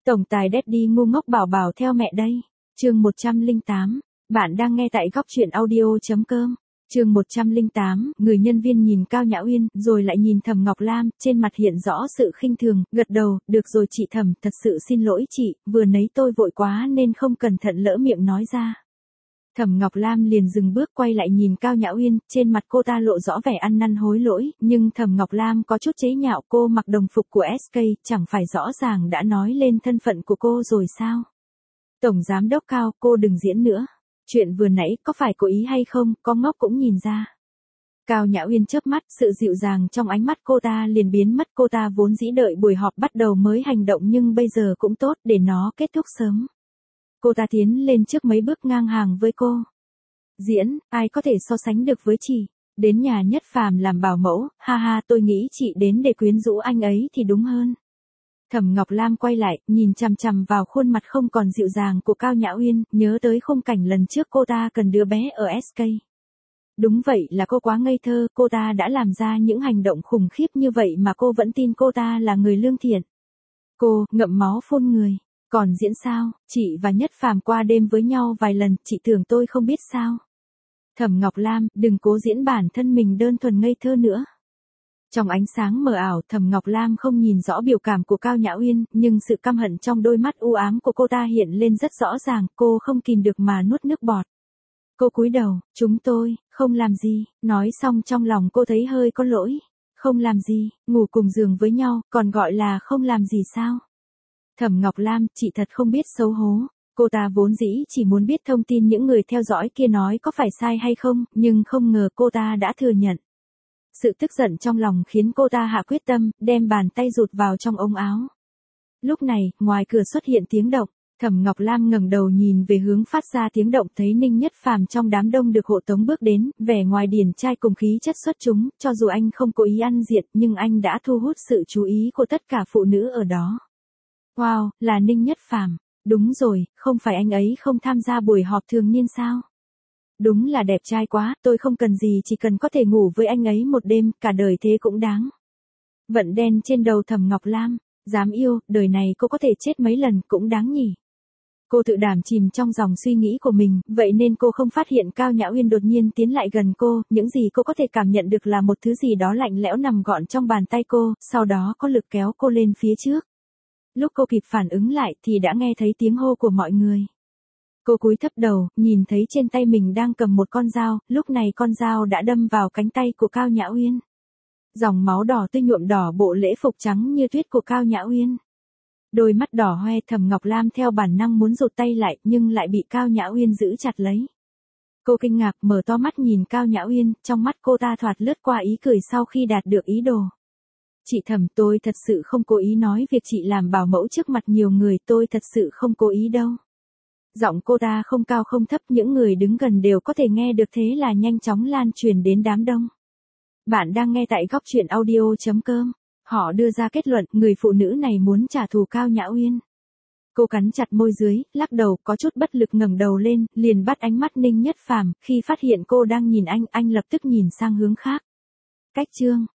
Tổng tài Daddy ngu ngốc bảo bảo theo mẹ đây. Chương 108. Bạn đang nghe tại góc truyện audio.com. Chương 108, người nhân viên nhìn Cao Nhã Uyên, rồi lại nhìn Thẩm Ngọc Lam, trên mặt hiện rõ sự khinh thường, gật đầu, được rồi chị Thẩm, thật sự xin lỗi chị, vừa nãy tôi vội quá nên không cẩn thận lỡ miệng nói ra. Thẩm Ngọc Lam liền dừng bước quay lại nhìn Cao Nhã Uyên, trên mặt cô ta lộ rõ vẻ ăn năn hối lỗi, nhưng Thẩm Ngọc Lam có chút chế nhạo, cô mặc đồng phục của SK, chẳng phải rõ ràng đã nói lên thân phận của cô rồi sao? Tổng giám đốc Cao, cô đừng diễn nữa. Chuyện vừa nãy có phải cố ý hay không, có ngốc cũng nhìn ra. Cao Nhã Uyên chớp mắt, sự dịu dàng trong ánh mắt cô ta liền biến mất, cô ta vốn dĩ đợi buổi họp bắt đầu mới hành động nhưng bây giờ cũng tốt để nó kết thúc sớm. Cô ta tiến lên trước mấy bước ngang hàng với cô. Diễn, ai có thể so sánh được với chị? Đến nhà Nhất Phàm làm bảo mẫu, ha ha, tôi nghĩ chị đến để quyến rũ anh ấy thì đúng hơn. Thẩm Ngọc Lam quay lại, nhìn chằm chằm vào khuôn mặt không còn dịu dàng của Cao Nhã Uyên, nhớ tới khung cảnh lần trước cô ta cần đứa bé ở SK. Đúng vậy là cô quá ngây thơ, cô ta đã làm ra những hành động khủng khiếp như vậy mà cô vẫn tin cô ta là người lương thiện. Cô, ngậm máu phun người. Còn diễn sao, chị và Nhất Phàm qua đêm với nhau vài lần, chị tưởng tôi không biết sao. Thẩm Ngọc Lam, đừng cố diễn bản thân mình đơn thuần ngây thơ nữa. Trong ánh sáng mờ ảo, Thẩm Ngọc Lam không nhìn rõ biểu cảm của Cao Nhã Uyên, nhưng sự căm hận trong đôi mắt u ám của cô ta hiện lên rất rõ ràng, cô không kìm được mà nuốt nước bọt. Cô cúi đầu, chúng tôi, không làm gì, nói xong trong lòng cô thấy hơi có lỗi. Không làm gì, ngủ cùng giường với nhau, còn gọi là không làm gì sao? Thẩm Ngọc Lam, chị thật không biết xấu hố. Cô ta vốn dĩ chỉ muốn biết thông tin những người theo dõi kia nói có phải sai hay không, nhưng không ngờ cô ta đã thừa nhận. Sự tức giận trong lòng khiến cô ta hạ quyết tâm, đem bàn tay rụt vào trong ống áo. Lúc này, ngoài cửa xuất hiện tiếng động, Thẩm Ngọc Lam ngẩng đầu nhìn về hướng phát ra tiếng động, thấy Ninh Nhất Phàm trong đám đông được hộ tống bước đến, vẻ ngoài điển trai cùng khí chất xuất chúng, cho dù anh không cố ý ăn diện, nhưng anh đã thu hút sự chú ý của tất cả phụ nữ ở đó. Wow, là Ninh Nhất Phàm. Đúng rồi, không phải anh ấy không tham gia buổi họp thường niên sao? Đúng là đẹp trai quá, tôi không cần gì, chỉ cần có thể ngủ với anh ấy một đêm, cả đời thế cũng đáng. Vận đen trên đầu Thẩm Ngọc Lam, dám yêu, đời này cô có thể chết mấy lần cũng đáng nhỉ. Cô tự đảm chìm trong dòng suy nghĩ của mình, vậy nên cô không phát hiện Cao Nhã Uyên đột nhiên tiến lại gần cô, những gì cô có thể cảm nhận được là một thứ gì đó lạnh lẽo nằm gọn trong bàn tay cô, sau đó có lực kéo cô lên phía trước. Lúc cô kịp phản ứng lại thì đã nghe thấy tiếng hô của mọi người. Cô cúi thấp đầu, nhìn thấy trên tay mình đang cầm một con dao, lúc này con dao đã đâm vào cánh tay của Cao Nhã Uyên. Dòng máu đỏ tươi nhuộm đỏ bộ lễ phục trắng như tuyết của Cao Nhã Uyên. Đôi mắt đỏ hoe, Thẩm Ngọc Lam theo bản năng muốn rụt tay lại, nhưng lại bị Cao Nhã Uyên giữ chặt lấy. Cô kinh ngạc mở to mắt nhìn Cao Nhã Uyên, trong mắt cô ta thoạt lướt qua ý cười sau khi đạt được ý đồ. Chị Thẩm, tôi thật sự không cố ý nói việc chị làm bảo mẫu trước mặt nhiều người, tôi thật sự không cố ý đâu. Giọng cô ta không cao không thấp, những người đứng gần đều có thể nghe được, thế là nhanh chóng lan truyền đến đám đông. Bạn đang nghe tại góc truyện audio.com. Họ đưa ra kết luận, người phụ nữ này muốn trả thù Cao Nhã Uyên. Cô cắn chặt môi dưới, lắc đầu, có chút bất lực ngẩng đầu lên, liền bắt ánh mắt Ninh Nhất Phàm, khi phát hiện cô đang nhìn anh lập tức nhìn sang hướng khác. Cách chương